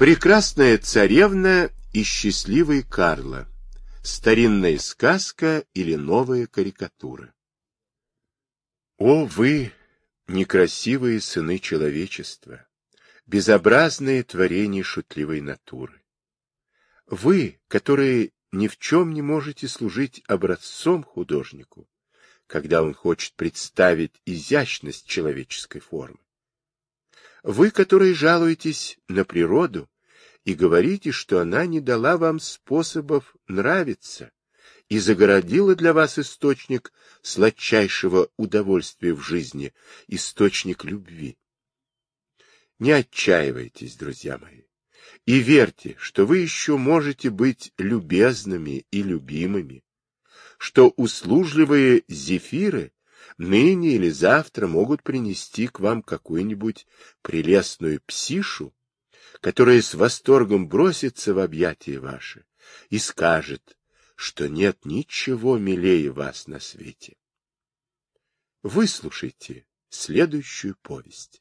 Прекрасная царевна и счастливый Карло. Старинная сказка или новая карикатура. О, вы, некрасивые сыны человечества, безобразные творения шутливой натуры! Вы, которые ни в чем не можете служить образцом художнику, когда он хочет представить изящность человеческой формы. Вы, которые жалуетесь на природу и говорите, что она не дала вам способов нравиться и загородила для вас источник сладчайшего удовольствия в жизни, источник любви. Не отчаивайтесь, друзья мои, и верьте, что вы еще можете быть любезными и любимыми, что услужливые зефиры ныне или завтра могут принести к вам какую-нибудь прелестную псишу, которая с восторгом бросится в объятия ваши и скажет, что нет ничего милее вас на свете. Выслушайте следующую повесть.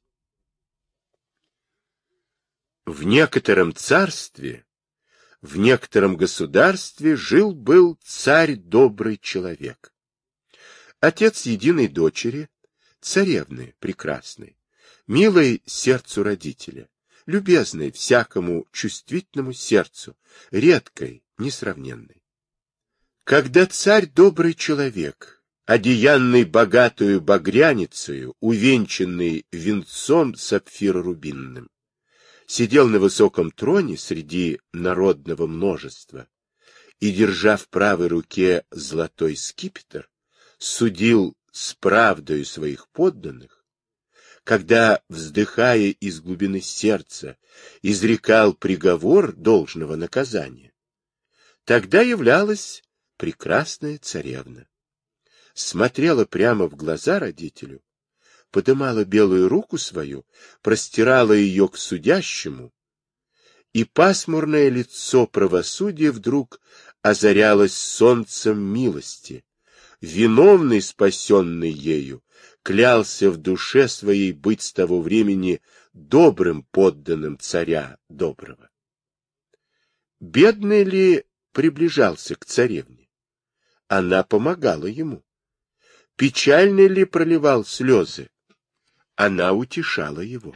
В некотором царстве, в некотором государстве жил-был царь добрый человек. Отец единой дочери, царевны прекрасной, милой сердцу родителя, любезной всякому чувствительному сердцу, редкой, несравненной. Когда царь добрый человек, одеянный богатую багряницею, увенчанный венцом сапфиро-рубинным, сидел на высоком троне среди народного множества и, держа в правой руке золотой скипетр, судил с правдою своих подданных, когда, вздыхая из глубины сердца, изрекал приговор должного наказания, тогда являлась прекрасная царевна. Смотрела прямо в глаза родителю, подымала белую руку свою, простирала ее к судящему, и пасмурное лицо правосудия вдруг озарялось солнцем милости. Виновный, спасенный ею, клялся в душе своей быть с того времени добрым подданным царя доброго. Бедный ли приближался к царевне? Она помогала ему. Печальный ли проливал слезы? Она утешала его.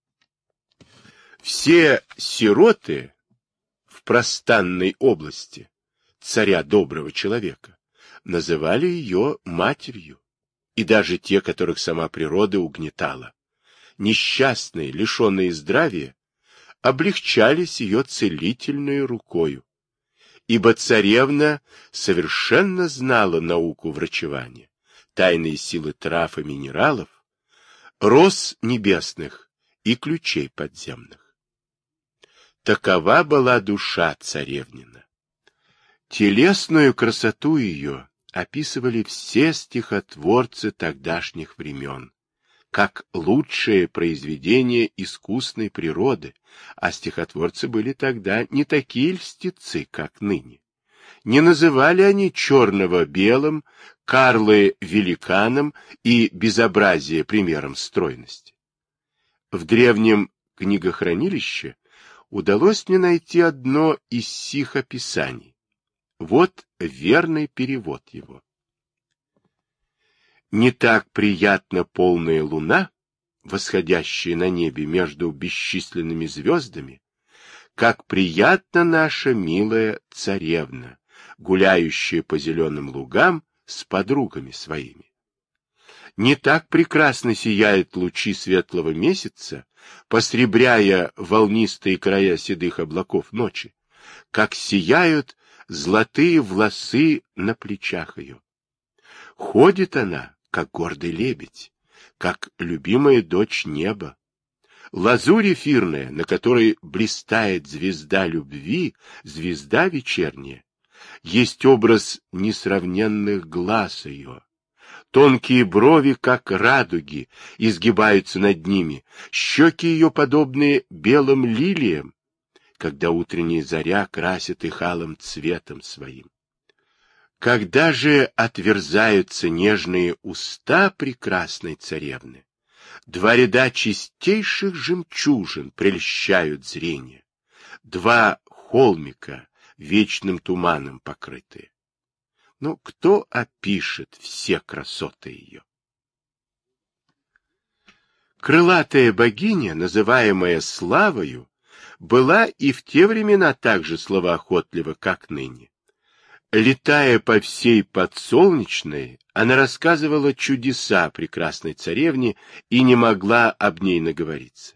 Все сироты в простанной области царя доброго человека называли ее матерью, и даже те, которых сама природа угнетала, несчастные, лишенные здравия, облегчались ее целительной рукою, ибо царевна совершенно знала науку врачевания, тайные силы трав и минералов, роз небесных и ключей подземных. Такова была душа царевнина. Телесную красоту ее описывали все стихотворцы тогдашних времен, как лучшее произведение искусной природы, а стихотворцы были тогда не такие льстецы, как ныне. Не называли они черного белым, Карлы великаном и безобразие примером стройности. В древнем книгохранилище удалось мне найти одно из сих описаний. Вот верный перевод его. Не так приятна полная луна, восходящая на небе между бесчисленными звездами, как приятна наша милая царевна, гуляющая по зеленым лугам с подругами своими. Не так прекрасно сияют лучи светлого месяца, посребряя волнистые края седых облаков ночи, как сияют золотые волосы на плечах ее. Ходит она, как гордый лебедь, как любимая дочь неба. Лазурь эфирная, на которой блистает звезда любви, звезда вечерняя, есть образ несравненных глаз ее. Тонкие брови, как радуги, изгибаются над ними, щеки ее подобны белым лилиям, когда утренняя заря красит их алым цветом своим. Когда же отверзаются нежные уста прекрасной царевны, два ряда чистейших жемчужин прельщают зрение, два холмика вечным туманом покрытые. Но кто опишет все красоты ее? Крылатая богиня, называемая Славою, была и в те времена так же словоохотлива, как ныне. Летая по всей подсолнечной, она рассказывала чудеса прекрасной царевне и не могла об ней наговориться.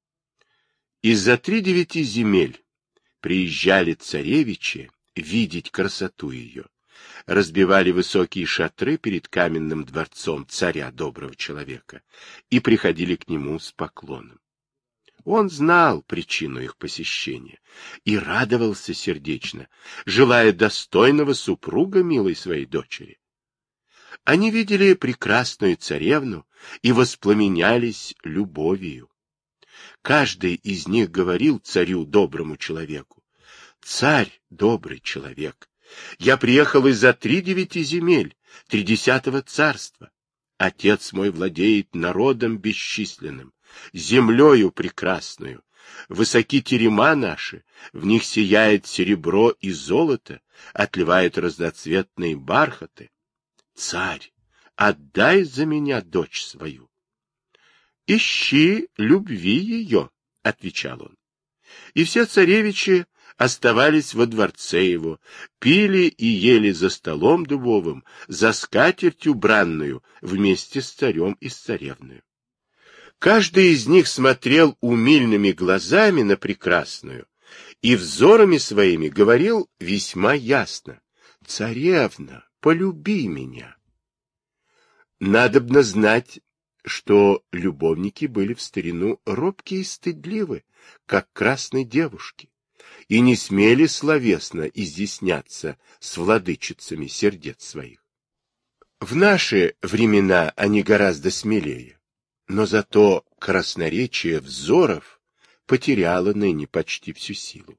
Из-за 3-9 земель приезжали царевичи видеть красоту ее, разбивали высокие шатры перед каменным дворцом царя доброго человека и приходили к нему с поклоном. Он знал причину их посещения и радовался сердечно, желая достойного супруга милой своей дочери. Они видели прекрасную царевну и воспламенялись любовью. Каждый из них говорил царю доброму человеку: «Царь, добрый человек, я приехал из-за 3-9 земель, 30 царства. Отец мой владеет народом бесчисленным, землею прекрасную. Высоки терема наши, в них сияет серебро и золото, отливают разноцветные бархаты. Царь, отдай за меня дочь свою». «Ищи любви ее», — отвечал он. И все царевичи оставались во дворце его, пили и ели за столом дубовым, за скатертью бранную, вместе с царем и с царевною. Каждый из них смотрел умильными глазами на прекрасную и взорами своими говорил весьма ясно: «Царевна, полюби меня». Надобно знать, что любовники были в старину робкие и стыдливы, как красные девушки, и не смели словесно изъясняться с владычицами сердец своих. В наши времена они гораздо смелее, но зато красноречие взоров потеряло ныне почти всю силу.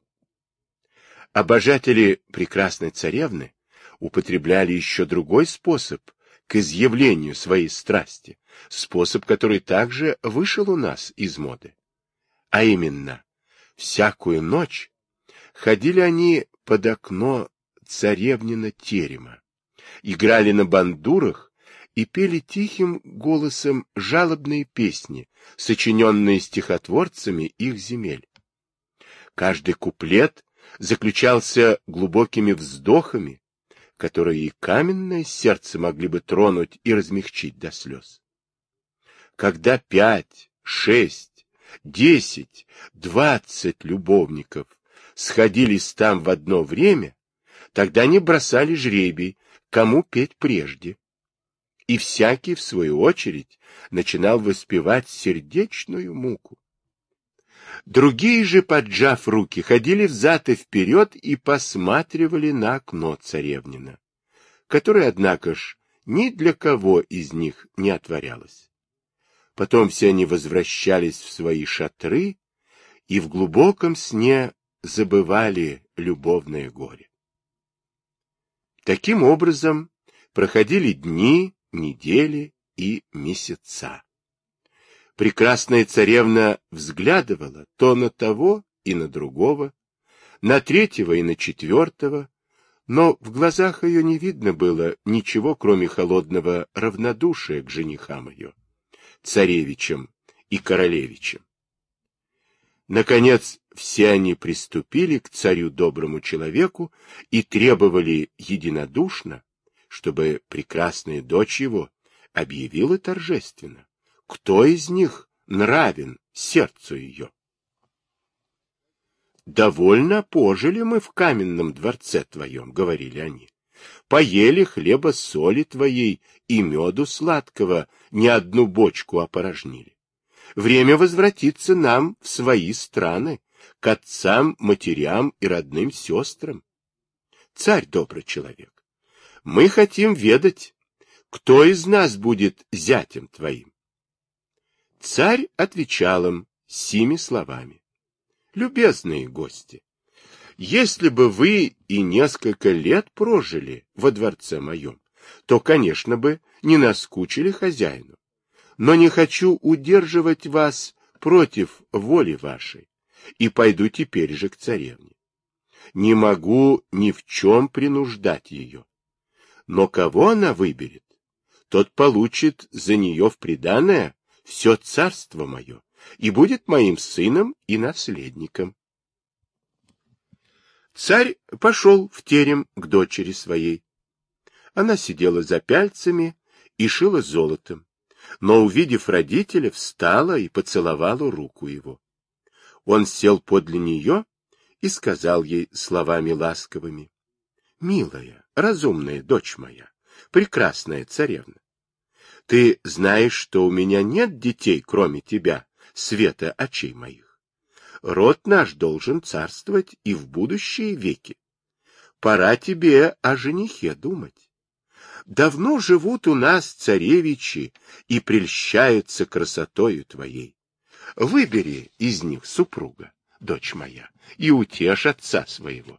Обожатели прекрасной царевны употребляли еще другой способ к изъявлению своей страсти, способ, который также вышел у нас из моды. А именно, всякую ночь ходили они под окно царевнина терема, играли на бандурах и пели тихим голосом жалобные песни, сочиненные стихотворцами их земель. Каждый куплет заключался глубокими вздохами, которые и каменное сердце могли бы тронуть и размягчить до слез. Когда 5, 6, 10, 20 любовников сходились там в одно время, тогда они бросали жребий, кому петь прежде. И всякий, в свою очередь, начинал воспевать сердечную муку. Другие же, поджав руки, ходили взад и вперед и посматривали на окно царевнина, которое, однако ж, ни для кого из них не отворялось. Потом все они возвращались в свои шатры и в глубоком сне забывали любовное горе. Таким образом проходили дни, недели и месяца. Прекрасная царевна взглядывала то на того и на другого, на третьего и на четвертого, но в глазах ее не видно было ничего, кроме холодного равнодушия к женихам ее, царевичам и королевичам. Наконец, все они приступили к царю доброму человеку и требовали единодушно, чтобы прекрасная дочь его объявила торжественно, кто из них нравен сердцу ее. «Довольно пожили мы в каменном дворце твоем», — говорили они. «Поели хлеба соли твоей и меду сладкого, не одну бочку опорожнили. Время возвратиться нам в свои страны, к отцам, матерям и родным сестрам. Царь добрый человек, мы хотим ведать, кто из нас будет зятем твоим». Царь отвечал им сими словами: «Любезные гости, если бы вы и несколько лет прожили во дворце моем, то, конечно бы, не наскучили хозяину. Но не хочу удерживать вас против воли вашей, и пойду теперь же к царевне. Не могу ни в чем принуждать ее. Но кого она выберет, тот получит за нее в приданое все царство мое и будет моим сыном и наследником. Царь пошел в терем к дочери своей. Она сидела за пяльцами и шила золотом, но, увидев родителя, встала и поцеловала руку его. Он сел подле нее и сказал ей словами ласковыми: «Милая, разумная дочь моя, прекрасная царевна, ты знаешь, что у меня нет детей, кроме тебя, света очей моих. Род наш должен царствовать и в будущие веки. Пора тебе о женихе думать. Давно живут у нас царевичи и прельщаются красотою твоей. Выбери из них супруга, дочь моя, и утешь отца своего».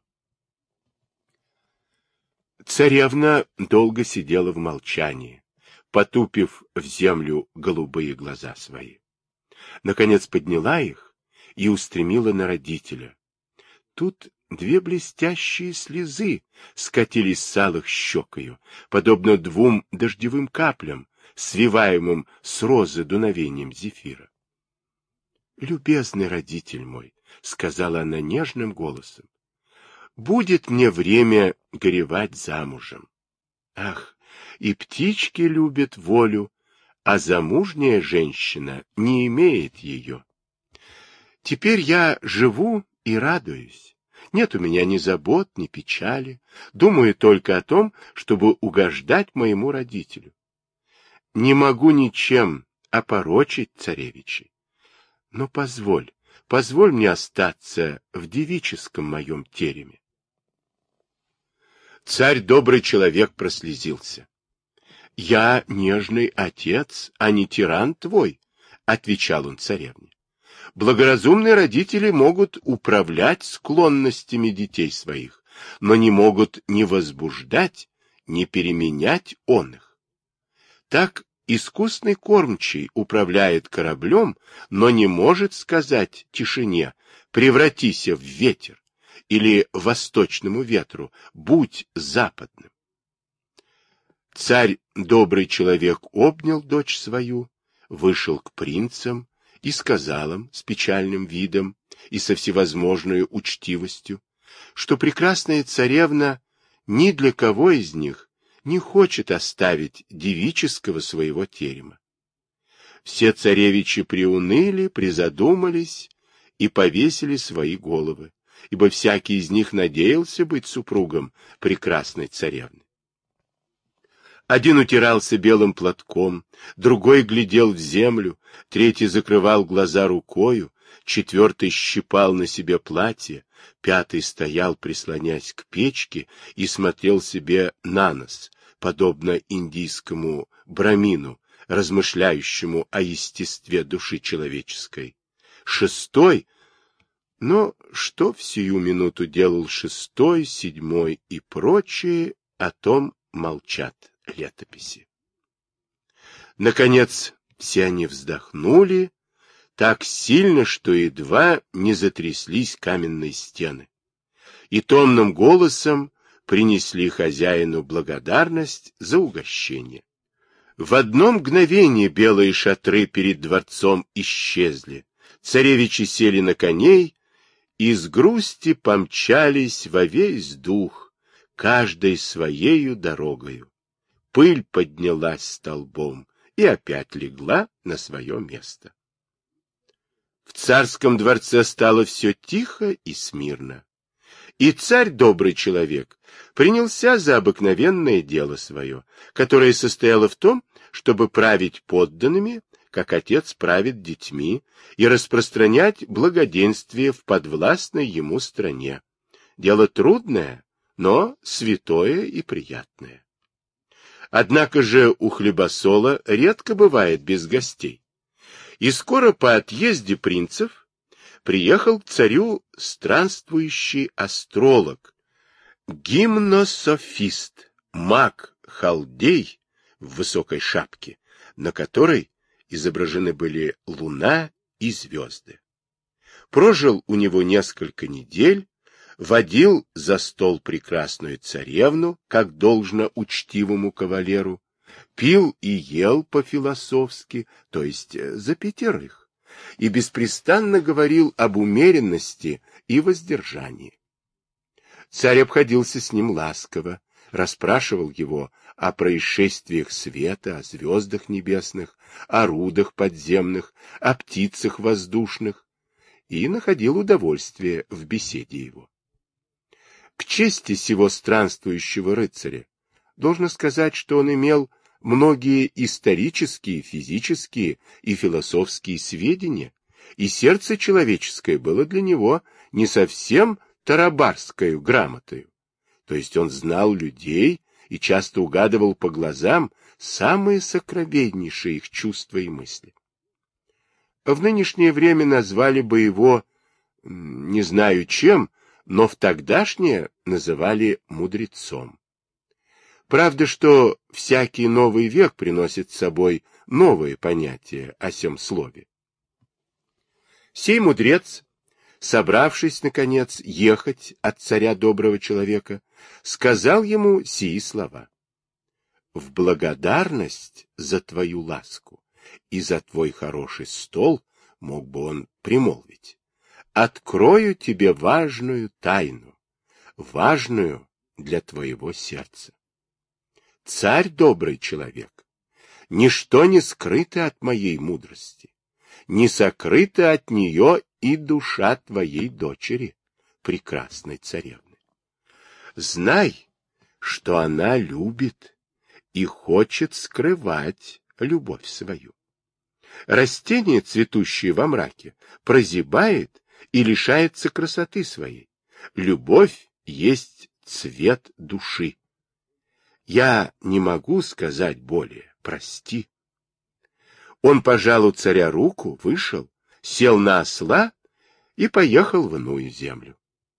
Царевна долго сидела в молчании, потупив в землю голубые глаза свои. Наконец подняла их и устремила на родителя. Тут две блестящие слезы скатились с алых щек ее, подобно двум дождевым каплям, свиваемым с розы дуновением зефира. «Любезный родитель мой», — сказала она нежным голосом, — «будет мне время горевать замужем. Ах, и птички любят волю, а замужняя женщина не имеет ее. Теперь я живу и радуюсь. Нет у меня ни забот, ни печали. Думаю только о том, чтобы угождать моему родителю. Не могу ничем опорочить царевичей. Но позволь мне остаться в девическом моем тереме». Царь, добрый человек, прослезился. «Я нежный отец, а не тиран твой», — отвечал он царевне. «Благоразумные родители могут управлять склонностями детей своих, но не могут ни возбуждать, ни переменять он их. Так искусный кормчий управляет кораблем, но не может сказать тишине «превратися в ветер» или восточному ветру «будь западным». Царь, добрый человек, обнял дочь свою, вышел к принцам и сказал им с печальным видом и со всевозможной учтивостью, что прекрасная царевна ни для кого из них не хочет оставить девического своего терема. Все царевичи приуныли, призадумались и повесили свои головы, ибо всякий из них надеялся быть супругом прекрасной царевны. Один утирался белым платком, другой глядел в землю, третий закрывал глаза рукою, четвертый щипал на себе платье, пятый стоял, прислонясь к печке, и смотрел себе на нос, подобно индийскому брамину, размышляющему о естестве души человеческой. Шестой, но что в сию минуту делал шестой, седьмой и прочие, о том молчат летописи. Наконец, все они вздохнули так сильно, что едва не затряслись каменные стены, и томным голосом принесли хозяину благодарность за угощение. В одно мгновение белые шатры перед дворцом исчезли, царевичи сели на коней и с грусти помчались во весь дух, каждой своею дорогою. Пыль поднялась столбом и опять легла на свое место. В царском дворце стало все тихо и смирно. И царь, добрый человек, принялся за обыкновенное дело свое, которое состояло в том, чтобы править подданными, как отец правит детьми, и распространять благоденствие в подвластной ему стране. Дело трудное, но святое и приятное. Однако же у хлебосола редко бывает без гостей. И скоро по отъезде принцев приехал к царю странствующий астролог, гимнософист, маг-халдей в высокой шапке, на которой изображены были луна и звезды. прожил у него несколько недель, водил за стол прекрасную царевну, как должно учтивому кавалеру, пил и ел по-философски, то есть за пятерых, и беспрестанно говорил об умеренности и воздержании. Царь обходился с ним ласково, расспрашивал его о происшествиях света, о звездах небесных, о рудах подземных, о птицах воздушных, и находил удовольствие в беседе его. К чести сего странствующего рыцаря должно сказать, что он имел многие исторические, физические и философские сведения, и сердце человеческое было для него не совсем тарабарскою грамотою, то есть он знал людей и часто угадывал по глазам самые сокровеннейшие их чувства и мысли. В нынешнее время назвали бы его, не знаю чем, но в тогдашнее называли мудрецом. Правда, что всякий новый век приносит с собой новые понятия о сем слове. Сей мудрец, собравшись, наконец, ехать от царя доброго человека, сказал ему сии слова. «В благодарность за твою ласку и за твой хороший стол, мог бы он примолвить, открою тебе важную тайну, важную для твоего сердца. Царь добрый человек, ничто не скрыто от моей мудрости, не сокрыто от нее и душа твоей дочери, прекрасной царевны. Знай, что она любит и хочет скрывать любовь свою. Растение, цветущее во мраке, прозябает и лишается красоты своей. Любовь есть цвет души. Я не могу сказать более, прости. Он пожал у царя руку, вышел, сел на осла и поехал в иную землю.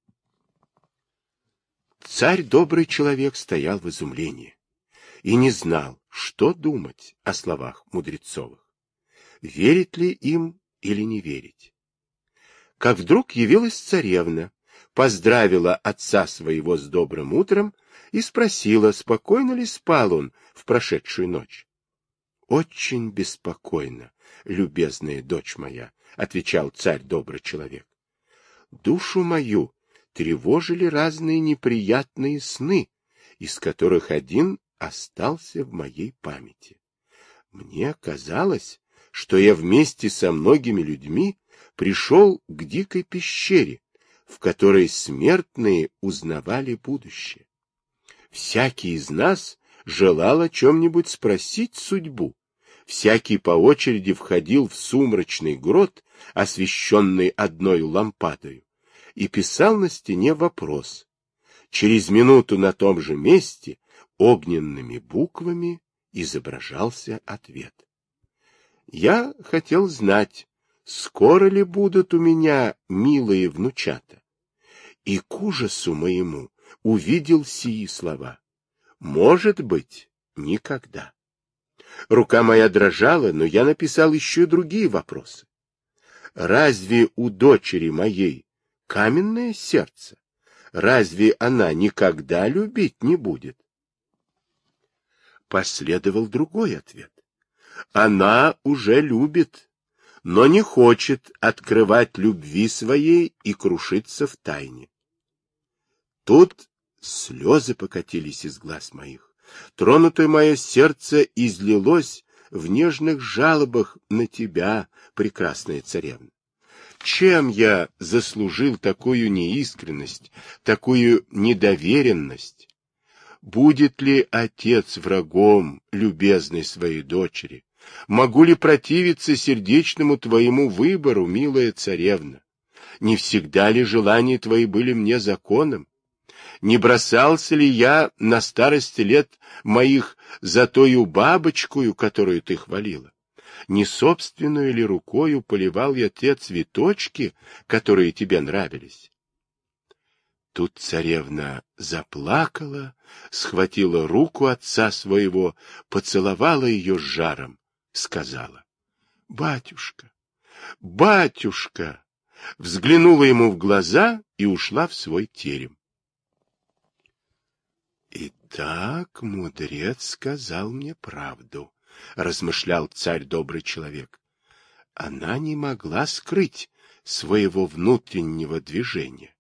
Царь, добрый человек, стоял в изумлении и не знал, что думать о словах мудрецовых. Верить ли им или не верить? Как вдруг явилась царевна, поздравила отца своего с добрым утром и спросила, спокойно ли спал он в прошедшую ночь. — Очень беспокойно, любезная дочь моя, — отвечал царь добрый человек. — Душу мою тревожили разные неприятные сны, из которых один остался в моей памяти. Мне казалось, что я вместе со многими людьми пришел к дикой пещере, в которой смертные узнавали будущее. Всякий из нас желал о чем-нибудь спросить судьбу. Всякий по очереди входил в сумрачный грот, освещенный одной лампадою, и писал на стене вопрос. Через минуту на том же месте огненными буквами изображался ответ. Я хотел знать, скоро ли будут у меня милые внучата, и к ужасу моему увидел сии слова. Может быть, никогда. Рука моя дрожала, но я написал еще другие вопросы. Разве у дочери моей каменное сердце? Разве она никогда любить не будет? Последовал другой ответ. Она уже любит, но не хочет открывать любви своей и крушиться в тайне. Тут слезы покатились из глаз моих. Тронутое мое сердце излилось в нежных жалобах на тебя, прекрасная царевна. Чем я заслужил такую неискренность, такую недоверенность? Будет ли отец врагом любезной своей дочери? Могу ли противиться сердечному твоему выбору, милая царевна? Не всегда ли желания твои были мне законом? Не бросался ли я на старости лет моих за тою бабочкою, которую ты хвалила? Не собственную ли рукою поливал я те цветочки, которые тебе нравились? Тут царевна заплакала, схватила руку отца своего, поцеловала ее с жаром, сказала: — Батюшка, батюшка, взглянула ему в глаза и ушла в свой терем. «Итак, мудрец сказал мне правду», — размышлял царь добрый человек. Она не могла скрыть своего внутреннего движения.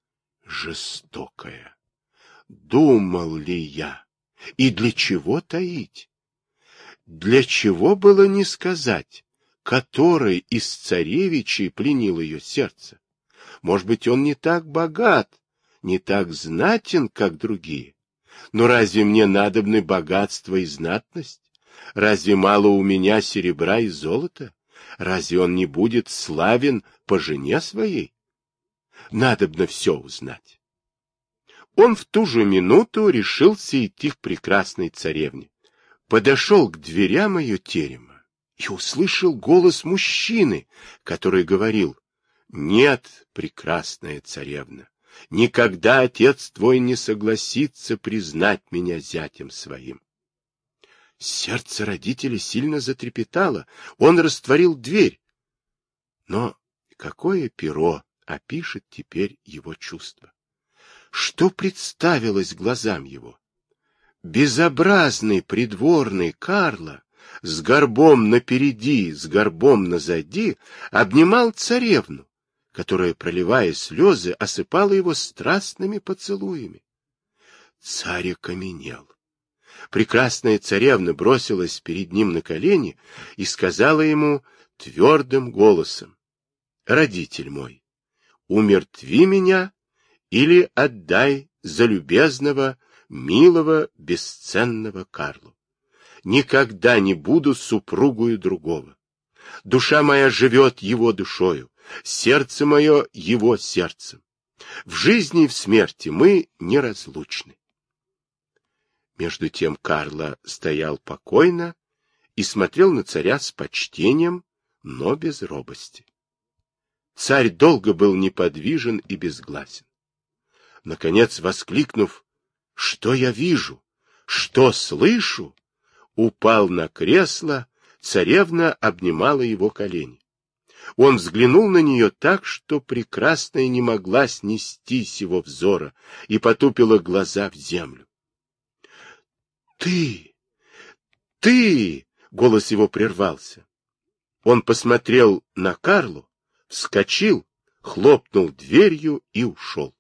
Жестокая. Думал ли я? И для чего таить? Для чего было не сказать, который из царевичей пленил ее сердце? Может быть, он не так богат, не так знатен, как другие. Но разве мне надобны богатство и знатность? Разве мало у меня серебра и золота? Разве он не будет славен по жене своей? Надобно все узнать. Он в ту же минуту решился идти к прекрасной царевне. Подошел к дверям ее терема и услышал голос мужчины, который говорил: «Нет, прекрасная царевна, никогда отец твой не согласится признать меня зятем своим». Сердце родителя сильно затрепетало, он растворил дверь. Но какое перо опишет теперь его чувство? Что представилось глазам его? Безобразный придворный Карло с горбом напереди, с горбом назади обнимал царевну, которая, проливая слезы, осыпала его страстными поцелуями. Царь окаменел. Прекрасная царевна бросилась перед ним на колени и сказала ему твердым голосом: «Родитель мой, умертви меня или отдай за любезного, милого, бесценного Карлу. Никогда не буду супругою другого. Душа моя живет его душою, сердце мое его сердцем. В жизни и в смерти мы неразлучны». Между тем Карло стоял покойно и смотрел на царя с почтением, но без робости. Царь долго был неподвижен и безгласен. Наконец, воскликнув: «Что я вижу? Что слышу?» упал на кресло, царевна обнимала его колени. Он взглянул на нее так, что прекрасная не могла снести сего взора и потупила глаза в землю. «Ты! Ты!» — голос его прервался. Он посмотрел на Карлу, вскочил, хлопнул дверью и ушел.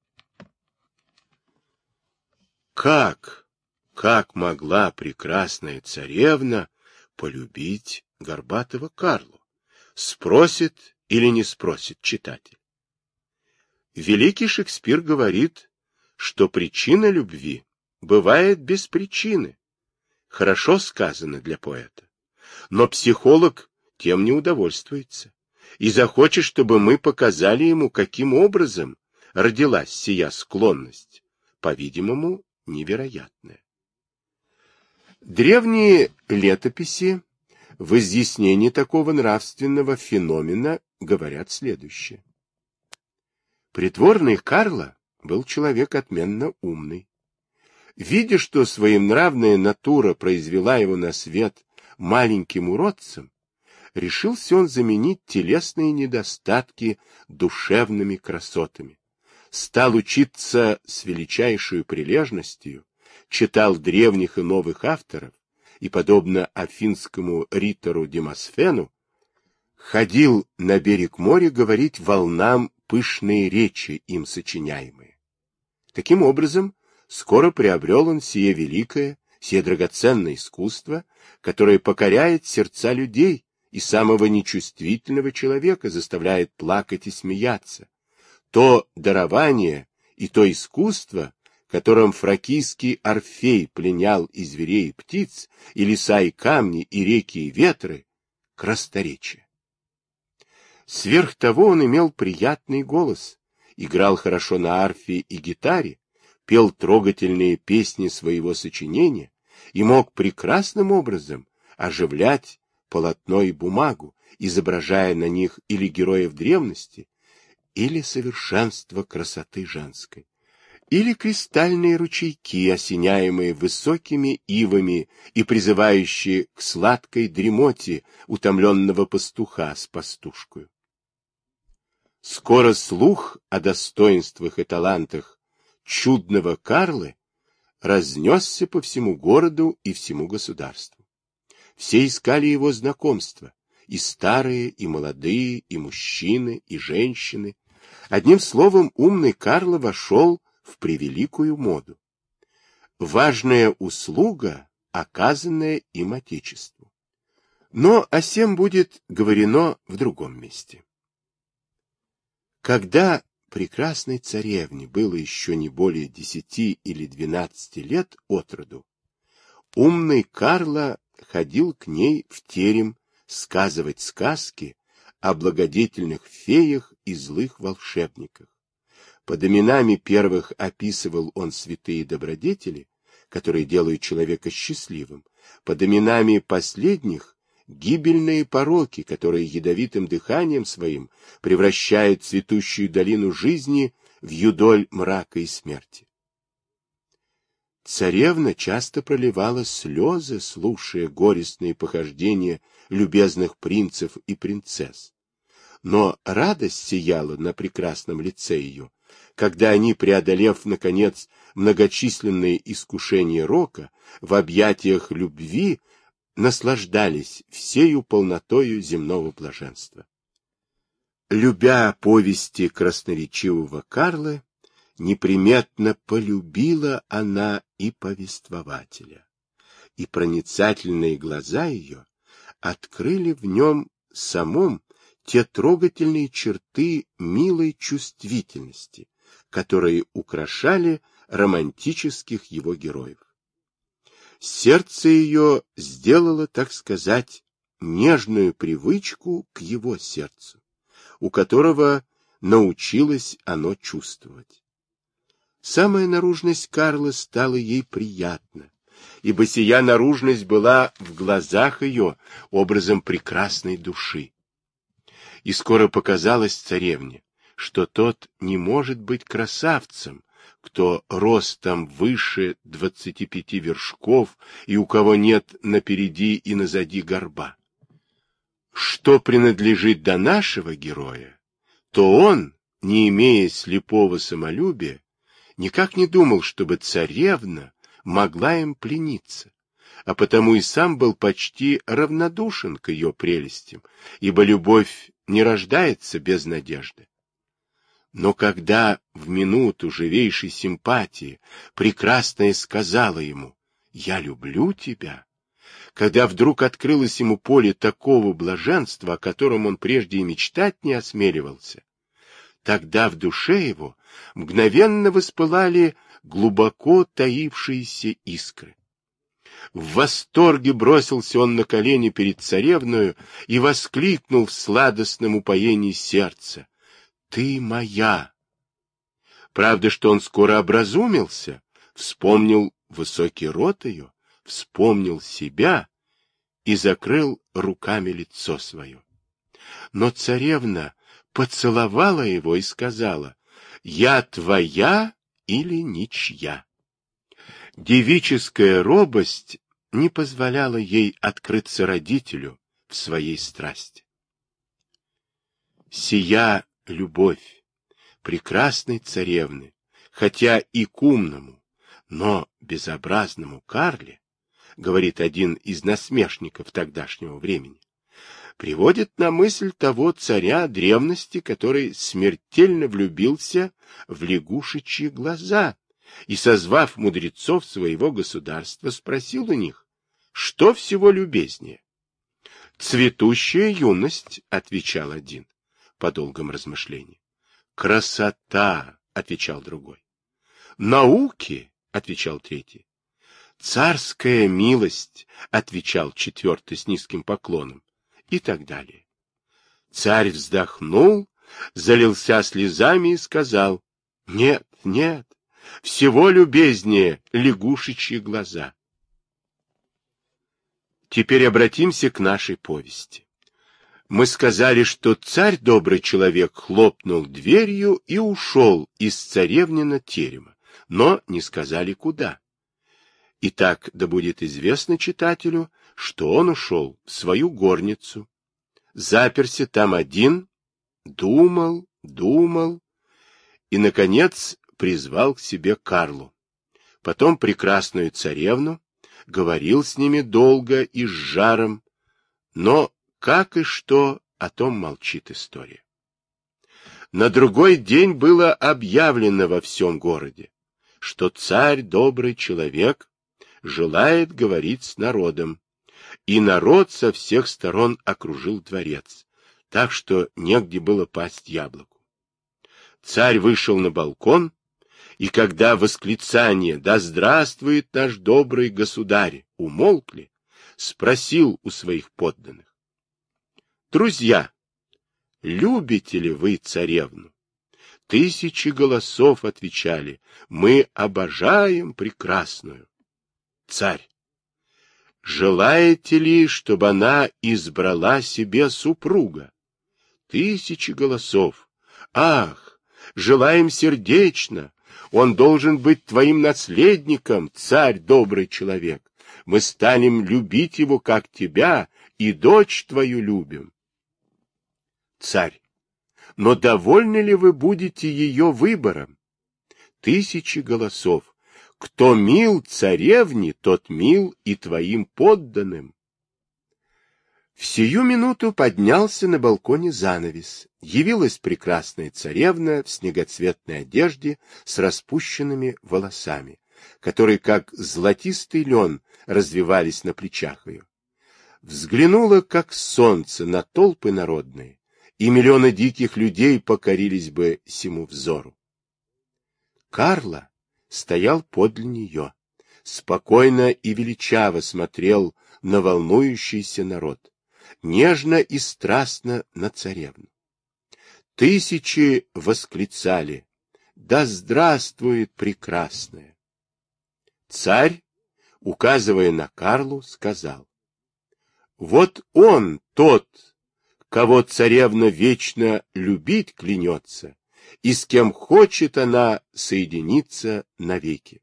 Как могла прекрасная царевна полюбить горбатого Карлу? Спросит или не спросит читатель? Великий Шекспир говорит, что причина любви бывает без причины. Хорошо сказано для поэта. Но психолог тем не удовольствуется и захочет, чтобы мы показали ему, каким образом родилась сия склонность, по-видимому, невероятная. Древние летописи в изъяснении такого нравственного феномена говорят следующее. Придворный Карло был человек отменно умный. Видя, что своенравная натура произвела его на свет маленьким уродцем, решился он заменить телесные недостатки душевными красотами. Стал учиться с величайшей прилежностью, читал древних и новых авторов и, подобно афинскому ритору Демосфену, ходил на берег моря говорить волнам пышные речи, им сочиняемые. Таким образом, скоро приобрел он сие великое, сие драгоценное искусство, которое покоряет сердца людей и самого нечувствительного человека заставляет плакать и смеяться. То дарование и то искусство, которым фракийский Орфей пленял и зверей, и птиц, и леса, и камни, и реки, и ветры, красноречие. Сверх того он имел приятный голос, играл хорошо на арфе и гитаре, пел трогательные песни своего сочинения и мог прекрасным образом оживлять полотно и бумагу, изображая на них или героев древности, или совершенство красоты женской, или кристальные ручейки, осеняемые высокими ивами и призывающие к сладкой дремоте утомленного пастуха с пастушкою. Скоро слух о достоинствах и талантах чудного Карлы разнесся по всему городу и всему государству. Все искали его знакомства, и старые, и молодые, и мужчины, и женщины. Одним словом, умный Карло вошел в превеликую моду. Важная услуга, оказанная им Отечеству. Но о сем будет говорено в другом месте. Когда прекрасной царевне было еще не более 10 или 12 лет от роду, умный Карло ходил к ней в терем сказывать сказки о благодетельных феях и злых волшебниках. Под именами первых описывал он святые добродетели, которые делают человека счастливым, под именами последних гибельные пороки, которые ядовитым дыханием своим превращают цветущую долину жизни в юдоль мрака и смерти. Царевна часто проливала слезы, слушая горестные похождения любезных принцев и принцесс. Но радость сияла на прекрасном лице ее, когда они, преодолев, наконец, многочисленные искушения рока, в объятиях любви наслаждались всею полнотою земного блаженства. Любя повести красноречивого Карлы, неприметно полюбила она и повествователя, и проницательные глаза ее открыли в нем самом те трогательные черты милой чувствительности, которые украшали романтических его героев. Сердце ее сделало, так сказать, нежную привычку к его сердцу, у которого научилось оно чувствовать. Самая наружность Карлы стала ей приятна, ибо сия наружность была в глазах ее образом прекрасной души. И скоро показалось царевне, что тот не может быть красавцем, кто ростом выше 25 вершков и у кого нет напереди и назади горба. Что принадлежит до нашего героя, то он, не имея слепого самолюбия, никак не думал, чтобы царевна могла им плениться, а потому и сам был почти равнодушен к ее прелестям, ибо любовь не рождается без надежды. Но когда в минуту живейшей симпатии прекрасная сказала ему «Я люблю тебя», когда вдруг открылось ему поле такого блаженства, о котором он прежде и мечтать не осмеливался, тогда в душе его мгновенно воспылали глубоко таившиеся искры. В восторге бросился он на колени перед царевною и воскликнул в сладостном упоении сердца: «Ты моя!» Правда, что он скоро образумился, вспомнил высокий рот ее, вспомнил себя и закрыл руками лицо свое. Но царевна поцеловала его и сказала: «Я твоя или ничья?» Девическая робость не позволяла ей открыться родителю в своей страсти. Сия любовь прекрасной царевны, хотя и к умному, но безобразному Карле, говорит один из насмешников тогдашнего времени, приводит на мысль того царя древности, который смертельно влюбился в лягушечьи глаза и, созвав мудрецов своего государства, спросил у них, что всего любезнее. «Цветущая юность», — отвечал один по долгом размышлении. «Красота», — отвечал другой. «Науки», — отвечал третий. «Царская милость», — отвечал четвертый с низким поклоном, и так далее. Царь вздохнул, залился слезами и сказал: «Нет, нет, всего любезнее лягушечьи глаза». Теперь обратимся к нашей повести. Мы сказали, что царь, добрый человек, хлопнул дверью и ушел из царевнина терема, но не сказали куда. Итак, да будет известно читателю, что он ушел в свою горницу, заперся там один, думал думал и, наконец, призвал к себе Карлу. Потом прекрасную царевну, говорил с ними долго и с жаром, но как и что, о том молчит история. На другой день было объявлено во всем городе, что царь, добрый человек, желает говорить с народом, и народ со всех сторон окружил дворец, так что негде было пасть яблоку. Царь вышел на балкон, и когда восклицания «Да здравствует наш добрый государь!» умолкли, спросил у своих подданных: «Друзья, любите ли вы царевну?» Тысячи голосов отвечали: «Мы обожаем прекрасную». Царь: «Желаете ли, чтобы она избрала себе супруга?» Тысячи голосов: «Ах, желаем сердечно! Он должен быть твоим наследником, царь добрый человек. Мы станем любить его, как тебя, и дочь твою любим». Царь: «Но довольны ли вы будете ее выбором?» Тысячи голосов: «Кто мил царевне, тот мил и твоим подданным». В сию минуту поднялся на балконе занавес. Явилась прекрасная царевна в снегоцветной одежде с распущенными волосами, которые, как золотистый лен, развивались на плечах ее. Взглянула, как солнце, на толпы народные, и миллионы диких людей покорились бы сему взору. Карло стоял подле нее, спокойно и величаво смотрел на волнующийся народ, нежно и страстно на царевну. Тысячи восклицали: «Да здравствует прекрасная!» Царь, указывая на Карлу, сказал: «Вот он тот, кого царевна вечно любить клянется, и с кем хочет она соединиться навеки».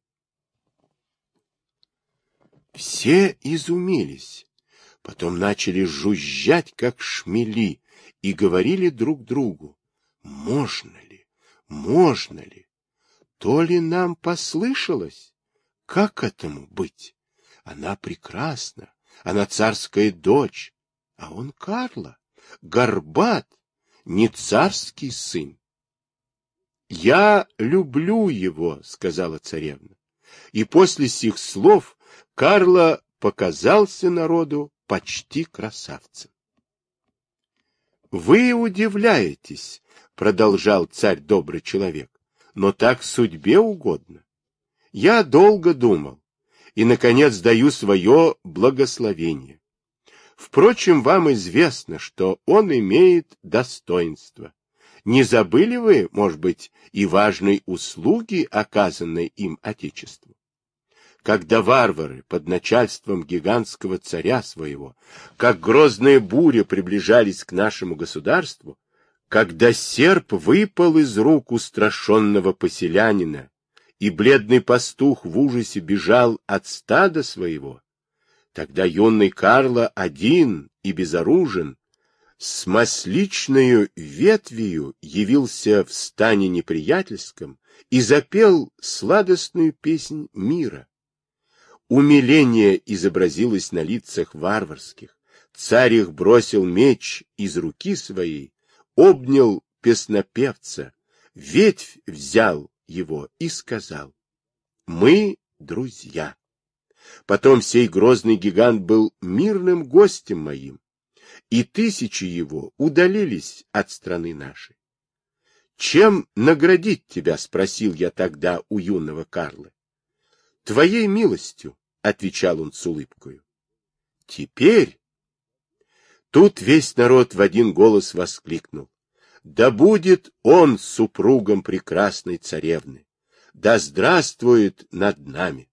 Все изумились, потом начали жужжать, как шмели, и говорили друг другу: «Можно ли? Можно ли? То ли нам послышалось? Как этому быть? Она прекрасна, она царская дочь, а он Карло, горбат, не царский сын». «Я люблю его», — сказала царевна. И после сих слов Карло показался народу почти красавцем. «Вы удивляетесь», — продолжал царь добрый человек, — «но так судьбе угодно. Я долго думал и, наконец, даю свое благословение. Впрочем, вам известно, что он имеет достоинство. Не забыли вы, может быть, и важной услуги, оказанной им Отечеству? Когда варвары под начальством гигантского царя своего, как грозная буря, приближались к нашему государству, когда серп выпал из рук устрашенного поселянина, и бледный пастух в ужасе бежал от стада своего, тогда юный Карло один и безоружен, с масличною ветвью явился в стане неприятельском и запел сладостную песнь мира. Умиление изобразилось на лицах варварских. Царь их бросил меч из руки своей, обнял песнопевца, ветвь взял его и сказал: «Мы друзья». Потом сей грозный гигант был мирным гостем моим, и тысячи его удалились от страны нашей. «Чем наградить тебя?» — спросил я тогда у юного Карло. «Твоей милостью», — отвечал он с улыбкою. «Теперь...» Тут весь народ в один голос воскликнул: «Да будет он супругом прекрасной царевны! Да здравствует над нами!»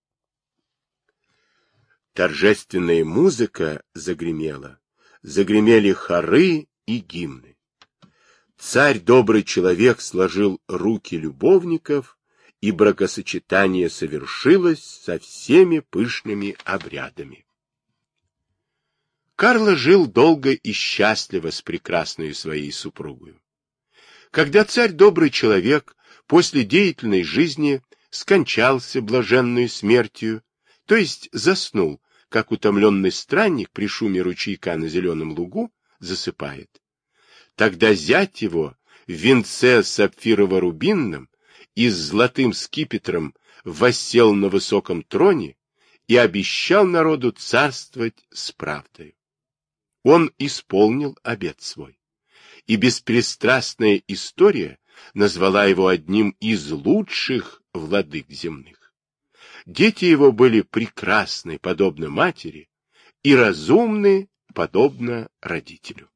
Торжественная музыка загремела, загремели хоры и гимны. Царь добрый человек сложил руки любовников, и бракосочетание совершилось со всеми пышными обрядами. Карло жил долго и счастливо с прекрасной своей супругой. Когда царь добрый человек после деятельной жизни скончался блаженную смертью, то есть заснул, как утомленный странник при шуме ручейка на зеленом лугу засыпает, тогда зять его в венце сапфирово-рубинном и с золотым скипетром воссел на высоком троне и обещал народу царствовать с правдой. Он исполнил обет свой, и беспристрастная история назвала его одним из лучших владык земных. Дети его были прекрасны, подобно матери, и разумны, подобно родителю.